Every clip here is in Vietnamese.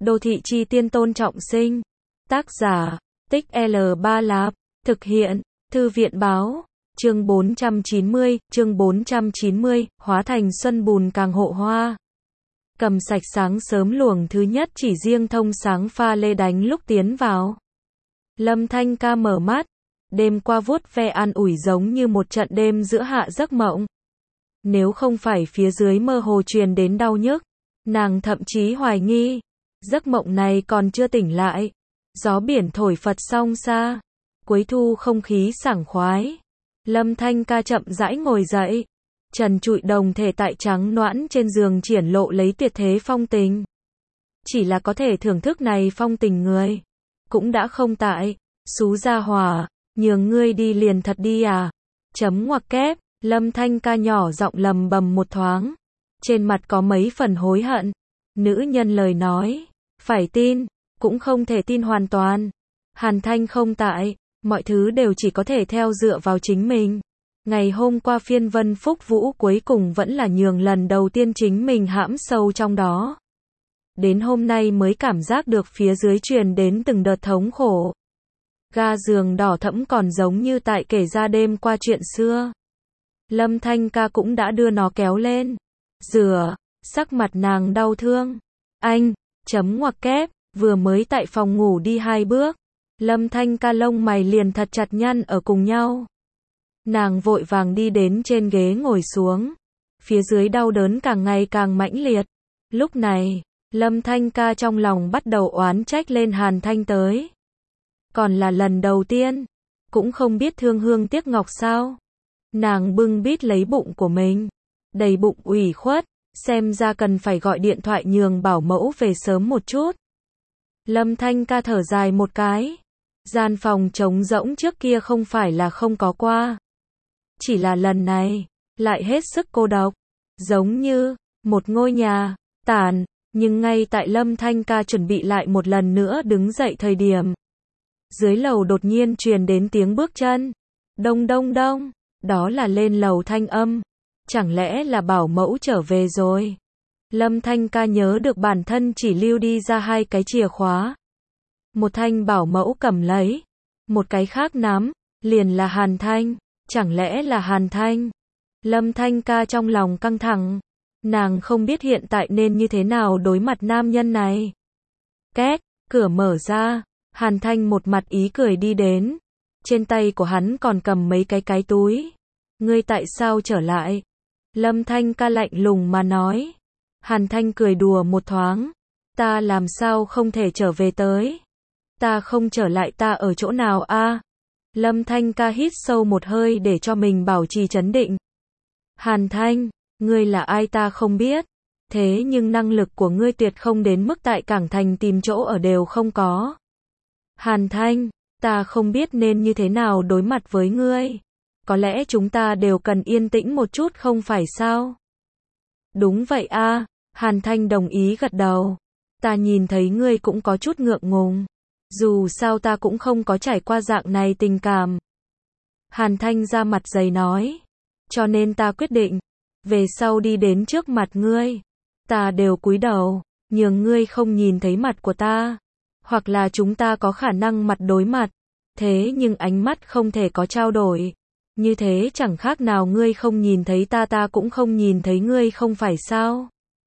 Đô thị chi tiên Tôn Trọng Sinh. Tác giả, Tích L Ba Lạp. Thực hiện, Thư viện Báo. Chương 490, hóa thành xuân bùn càng hộ hoa. Cầm sạch sáng sớm luồng thứ nhất chỉ riêng thông sáng pha lê đánh lúc tiến vào. Lâm Thanh Ca mở mắt, đêm qua vuốt ve an ủi giống như một trận đêm giữa hạ giấc mộng. Nếu không phải phía dưới mơ hồ truyền đến đau nhức, nàng thậm chí hoài nghi, giấc mộng này còn chưa tỉnh lại. Gió biển thổi phật song xa, cuối thu không khí sảng khoái. Lâm Thanh Ca chậm rãi ngồi dậy, trần trụi đồng thể tại trắng nõn trên giường triển lộ lấy tuyệt thế phong tình. Chỉ là có thể thưởng thức này phong tình người, cũng đã không tại. Xú gia hỏa, nhường ngươi đi liền thật đi à? Chấm ngoặc kép, Lâm Thanh Ca nhỏ giọng lầm bầm một thoáng, trên mặt có mấy phần hối hận. Nữ nhân lời nói, phải tin, cũng không thể tin hoàn toàn. Hàn Thanh không tại, mọi thứ đều chỉ có thể theo dựa vào chính mình. Ngày hôm qua phiên Vân Phúc Vũ cuối cùng vẫn là nhường lần đầu tiên chính mình hãm sâu trong đó. Đến hôm nay mới cảm giác được phía dưới truyền đến từng đợt thống khổ. Ga giường đỏ thẫm còn giống như tại kể ra đêm qua chuyện xưa. Lâm Thanh Ca cũng đã đưa nó kéo lên, rửa, sắc mặt nàng đau thương. Anh, chấm ngoặc kép, vừa mới tại phòng ngủ đi 2 bước, Lâm Thanh Ca lông mày liền thật chặt nhăn ở cùng nhau. Nàng vội vàng đi đến trên ghế ngồi xuống, phía dưới đau đớn càng ngày càng mãnh liệt. Lúc này, Lâm Thanh Ca trong lòng bắt đầu oán trách lên Hàn Thanh tới. Còn là lần đầu tiên, cũng không biết thương hương tiếc ngọc sao. Nàng bưng bít lấy bụng của mình, đầy bụng ủy khuất, xem ra cần phải gọi điện thoại nhường bảo mẫu về sớm một chút. Lâm Thanh Ca thở dài một cái. Gian phòng trống rỗng trước kia không phải là không có qua. Chỉ là lần này, lại hết sức cô độc. Giống như, một ngôi nhà, tàn. Nhưng ngay tại Lâm Thanh Ca chuẩn bị lại một lần nữa đứng dậy thời điểm, dưới lầu đột nhiên truyền đến tiếng bước chân. Đông đông đông, đó là lên lầu thanh âm. Chẳng lẽ là bảo mẫu trở về rồi? Lâm Thanh Ca nhớ được bản thân chỉ lưu đi ra 2 cái chìa khóa. Một thanh bảo mẫu cầm lấy, một cái khác nắm, liền là Hàn Thanh. Chẳng lẽ là Hàn Thanh? Lâm Thanh Ca trong lòng căng thẳng. Nàng không biết hiện tại nên như thế nào đối mặt nam nhân này. Két, cửa mở ra, Hàn Thanh một mặt ý cười đi đến. Trên tay của hắn còn cầm mấy cái túi. Ngươi tại sao trở lại? Lâm Thanh Ca lạnh lùng mà nói. Hàn Thanh cười đùa một thoáng. Ta làm sao không thể trở về tới? Ta không trở lại ta ở chỗ nào a? Lâm Thanh Ca hít sâu một hơi để cho mình bảo trì trấn định. Hàn Thanh, ngươi là ai ta không biết. Thế nhưng năng lực của ngươi tuyệt không đến mức tại Cảng Thành tìm chỗ ở đều không có. Hàn Thanh, ta không biết nên như thế nào đối mặt với ngươi. Có lẽ chúng ta đều cần yên tĩnh một chút không phải sao? Đúng vậy a, Hàn Thanh đồng ý gật đầu. Ta nhìn thấy ngươi cũng có chút ngượng ngùng. Dù sao ta cũng không có trải qua dạng này tình cảm. Hàn Thanh ra mặt dày nói. Cho nên ta quyết định, về sau đi đến trước mặt ngươi, ta đều cúi đầu, nhường ngươi không nhìn thấy mặt của ta. Hoặc là chúng ta có khả năng mặt đối mặt, thế nhưng ánh mắt không thể có trao đổi. Như thế chẳng khác nào ngươi không nhìn thấy ta, ta cũng không nhìn thấy ngươi không phải sao?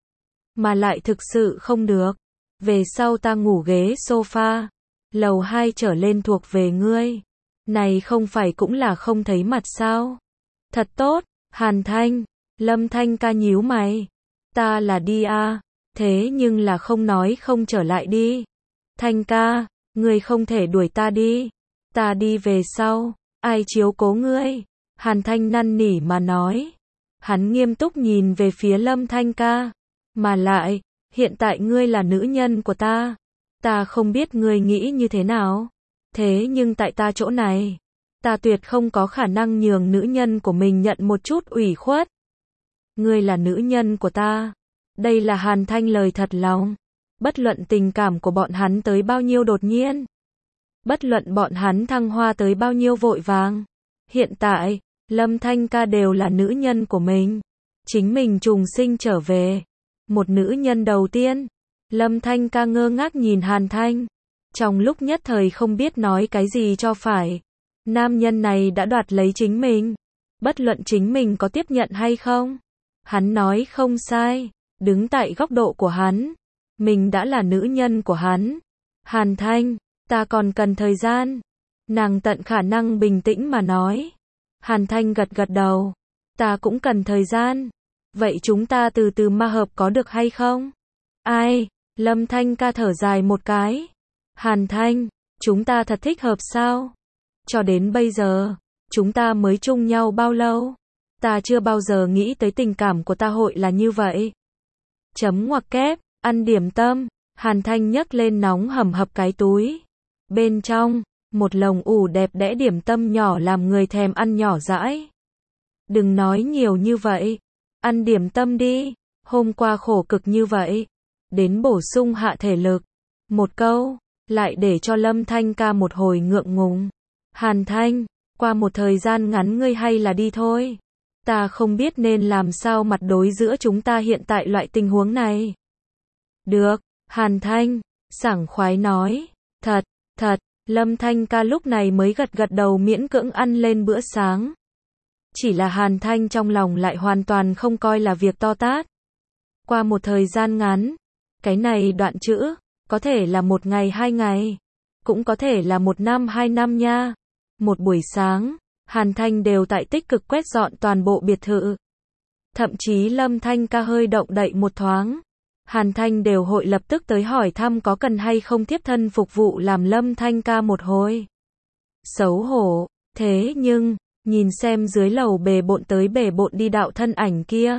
Mà lại thực sự không được. Về sau ta ngủ ghế sofa, lầu 2 trở lên thuộc về ngươi. Này không phải cũng là không thấy mặt sao? Thật tốt, Hàn Thanh. Lâm Thanh Ca nhíu mày. Ta là đi a, thế nhưng là không nói không trở lại đi. Thanh ca, ngươi không thể đuổi ta đi. Ta đi về sau, ai chiếu cố ngươi? Hàn Thanh năn nỉ mà nói. Hắn nghiêm túc nhìn về phía Lâm Thanh Ca. Mà lại, hiện tại ngươi là nữ nhân của ta. Ta không biết ngươi nghĩ như thế nào. Thế nhưng tại ta chỗ này, ta tuyệt không có khả năng nhường nữ nhân của mình nhận một chút ủy khuất. Ngươi là nữ nhân của ta. Đây là Hàn Thanh lời thật lòng. Bất luận tình cảm của bọn hắn tới bao nhiêu đột nhiên, bất luận bọn hắn thăng hoa tới bao nhiêu vội vàng, hiện tại, Lâm Thanh Ca đều là nữ nhân của mình. Chính mình trùng sinh trở về. Một nữ nhân đầu tiên, Lâm Thanh ca ngơ ngác nhìn Hàn Thanh. Trong lúc nhất thời không biết nói cái gì cho phải. Nam nhân này đã đoạt lấy chính mình. Bất luận chính mình có tiếp nhận hay không. Hắn nói không sai. Đứng tại góc độ của hắn. Mình đã là nữ nhân của hắn. Hàn Thanh, ta còn cần thời gian. Nàng tận khả năng bình tĩnh mà nói. Hàn Thanh gật gật đầu. Ta cũng cần thời gian. Vậy chúng ta từ từ mà hợp có được hay không? Ai? Lâm Thanh ca thở dài một cái. Hàn Thanh, chúng ta thật thích hợp sao? Cho đến bây giờ, chúng ta mới chung nhau bao lâu? Ta chưa bao giờ nghĩ tới tình cảm của ta hội là như vậy. Chấm ngoặc kép, ăn điểm tâm. Hàn Thanh nhấc lên nóng hầm hập cái túi. Bên trong, một lồng ủ đẹp đẽ điểm tâm nhỏ làm người thèm ăn nhỏ dãi. Đừng nói nhiều như vậy. Ăn điểm tâm đi. Hôm qua khổ cực như vậy. Đến bổ sung hạ thể lực. Một câu, lại để cho Lâm Thanh ca một hồi ngượng ngùng. Hàn Thanh, qua một thời gian ngắn ngươi hay là đi thôi. Ta không biết nên làm sao mặt đối giữa chúng ta hiện tại loại tình huống này. Được, Hàn Thanh, sảng khoái nói. Thật, Lâm Thanh ca lúc này mới gật gật đầu miễn cưỡng ăn lên bữa sáng. Chỉ là Hàn Thanh trong lòng lại hoàn toàn không coi là việc to tát. Qua một thời gian ngắn, cái này đoạn chữ, có thể là 1 ngày 2 ngày, cũng có thể là 1 năm 2 năm nha. Một buổi sáng, Hàn Thanh đều tại tích cực quét dọn toàn bộ biệt thự. Thậm chí Lâm Thanh ca hơi động đậy một thoáng. Hàn Thanh đều hội lập tức tới hỏi thăm có cần hay không tiếp thân phục vụ làm Lâm Thanh ca một hồi. Xấu hổ, thế nhưng, nhìn xem dưới lầu bề bộn tới bề bộn đi đạo thân ảnh kia.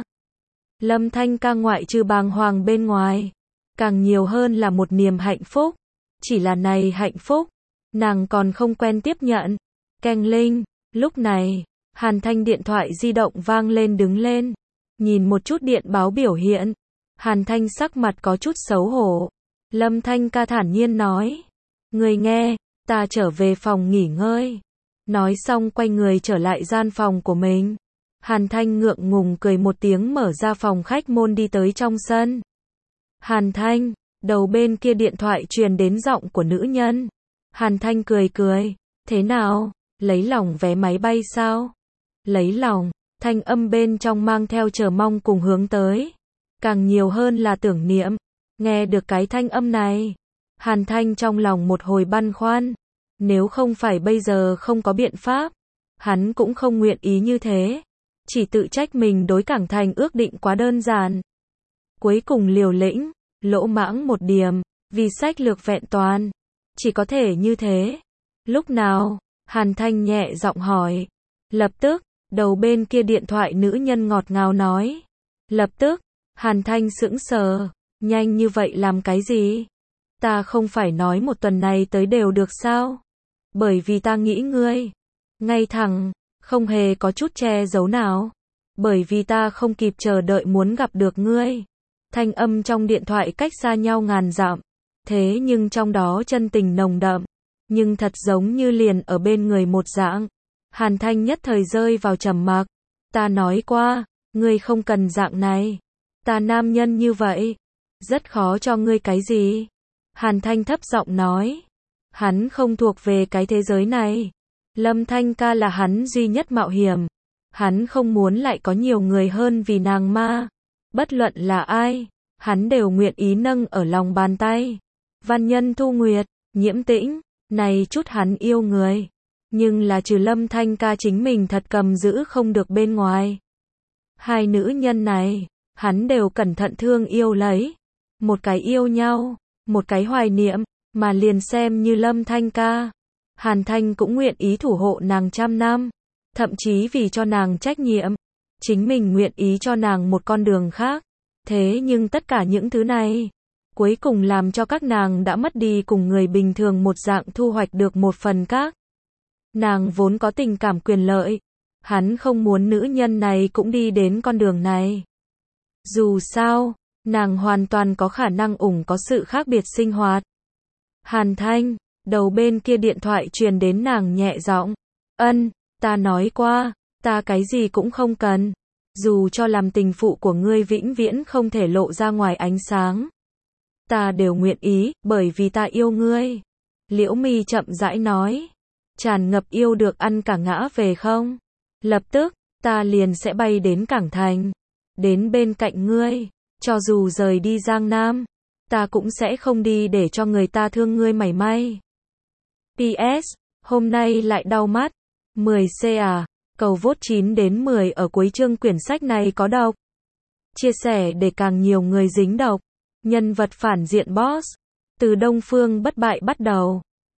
Lâm Thanh ca ngoại trừ bàng hoàng bên ngoài, càng nhiều hơn là một niềm hạnh phúc. Chỉ là này hạnh phúc, nàng còn không quen tiếp nhận. Keng linh, lúc này, Hàn Thanh điện thoại di động vang lên đứng lên. Nhìn một chút điện báo biểu hiện. Hàn Thanh sắc mặt có chút xấu hổ. Lâm Thanh ca thản nhiên nói. Người nghe, ta trở về phòng nghỉ ngơi. Nói xong quay người trở lại gian phòng của mình. Hàn Thanh ngượng ngùng cười một tiếng mở ra phòng khách môn đi tới trong sân. Hàn Thanh, đầu bên kia điện thoại truyền đến giọng của nữ nhân. Hàn Thanh cười cười. Thế nào, lấy lòng vé máy bay sao? Lấy lòng, thanh âm bên trong mang theo chờ mong cùng hướng tới. Càng nhiều hơn là tưởng niệm. Nghe được cái thanh âm này, Hàn Thanh trong lòng một hồi băn khoăn. Nếu không phải bây giờ không có biện pháp, hắn cũng không nguyện ý như thế. Chỉ tự trách mình đối Cảng Thành ước định quá đơn giản. Cuối cùng liều lĩnh, lỗ mãng một điểm, vì sách lược vẹn toàn. Chỉ có thể như thế. Lúc nào? Hàn Thanh nhẹ giọng hỏi. Lập tức, đầu bên kia điện thoại nữ nhân ngọt ngào nói. Lập tức, Hàn Thanh sững sờ. Nhanh như vậy làm cái gì? Ta không phải nói một tuần này tới đều được sao? Bởi vì ta nghĩ ngươi ngay thẳng, không hề có chút che giấu nào. Bởi vì ta không kịp chờ đợi muốn gặp được ngươi. Thanh âm trong điện thoại cách xa nhau ngàn dặm. Thế nhưng trong đó chân tình nồng đậm. Nhưng thật giống như liền ở bên người một dạng. Hàn Thanh nhất thời rơi vào trầm mặc. Ta nói qua, ngươi không cần dạng này. Ta nam nhân như vậy, rất khó cho ngươi cái gì. Hàn Thanh thấp giọng nói. Hắn không thuộc về cái thế giới này. Lâm Thanh ca là hắn duy nhất mạo hiểm. Hắn không muốn lại có nhiều người hơn vì nàng ma. Bất luận là ai, hắn đều nguyện ý nâng ở lòng bàn tay. Văn Nhân Thu Nguyệt, Nhiễm Tĩnh, này chút hắn yêu người. Nhưng là trừ Lâm Thanh ca chính mình thật cầm giữ không được bên ngoài. Hai nữ nhân này, hắn đều cẩn thận thương yêu lấy. Một cái yêu nhau, một cái hoài niệm, mà liền xem như Lâm Thanh ca. Hàn Thanh cũng nguyện ý thủ hộ nàng 100 năm. Thậm chí vì cho nàng trách nhiệm, chính mình nguyện ý cho nàng một con đường khác. Thế nhưng tất cả những thứ này, cuối cùng làm cho các nàng đã mất đi cùng người bình thường một dạng thu hoạch được một phần khác. Nàng vốn có tình cảm quyền lợi. Hắn không muốn nữ nhân này cũng đi đến con đường này. Dù sao, nàng hoàn toàn có khả năng có sự khác biệt sinh hoạt. Hàn Thanh, đầu bên kia điện thoại truyền đến nàng nhẹ giọng. Ta nói qua, ta cái gì cũng không cần. Dù cho làm tình phụ của ngươi vĩnh viễn không thể lộ ra ngoài ánh sáng. Ta đều nguyện ý, bởi vì ta yêu ngươi. Liễu Mi chậm rãi nói. Tràn ngập yêu được ăn cả ngã về không? Lập tức, ta liền sẽ bay đến Cảng Thành. Đến bên cạnh ngươi. Cho dù rời đi Giang Nam, ta cũng sẽ không đi để cho người ta thương ngươi mảy may. PS, hôm nay lại đau mắt. 10C à? Cầu vote 9 đến 10 ở cuối chương quyển sách này có độc. Chia sẻ để càng nhiều người dính độc. Nhân vật phản diện boss. Từ Đông Phương bất bại bắt đầu.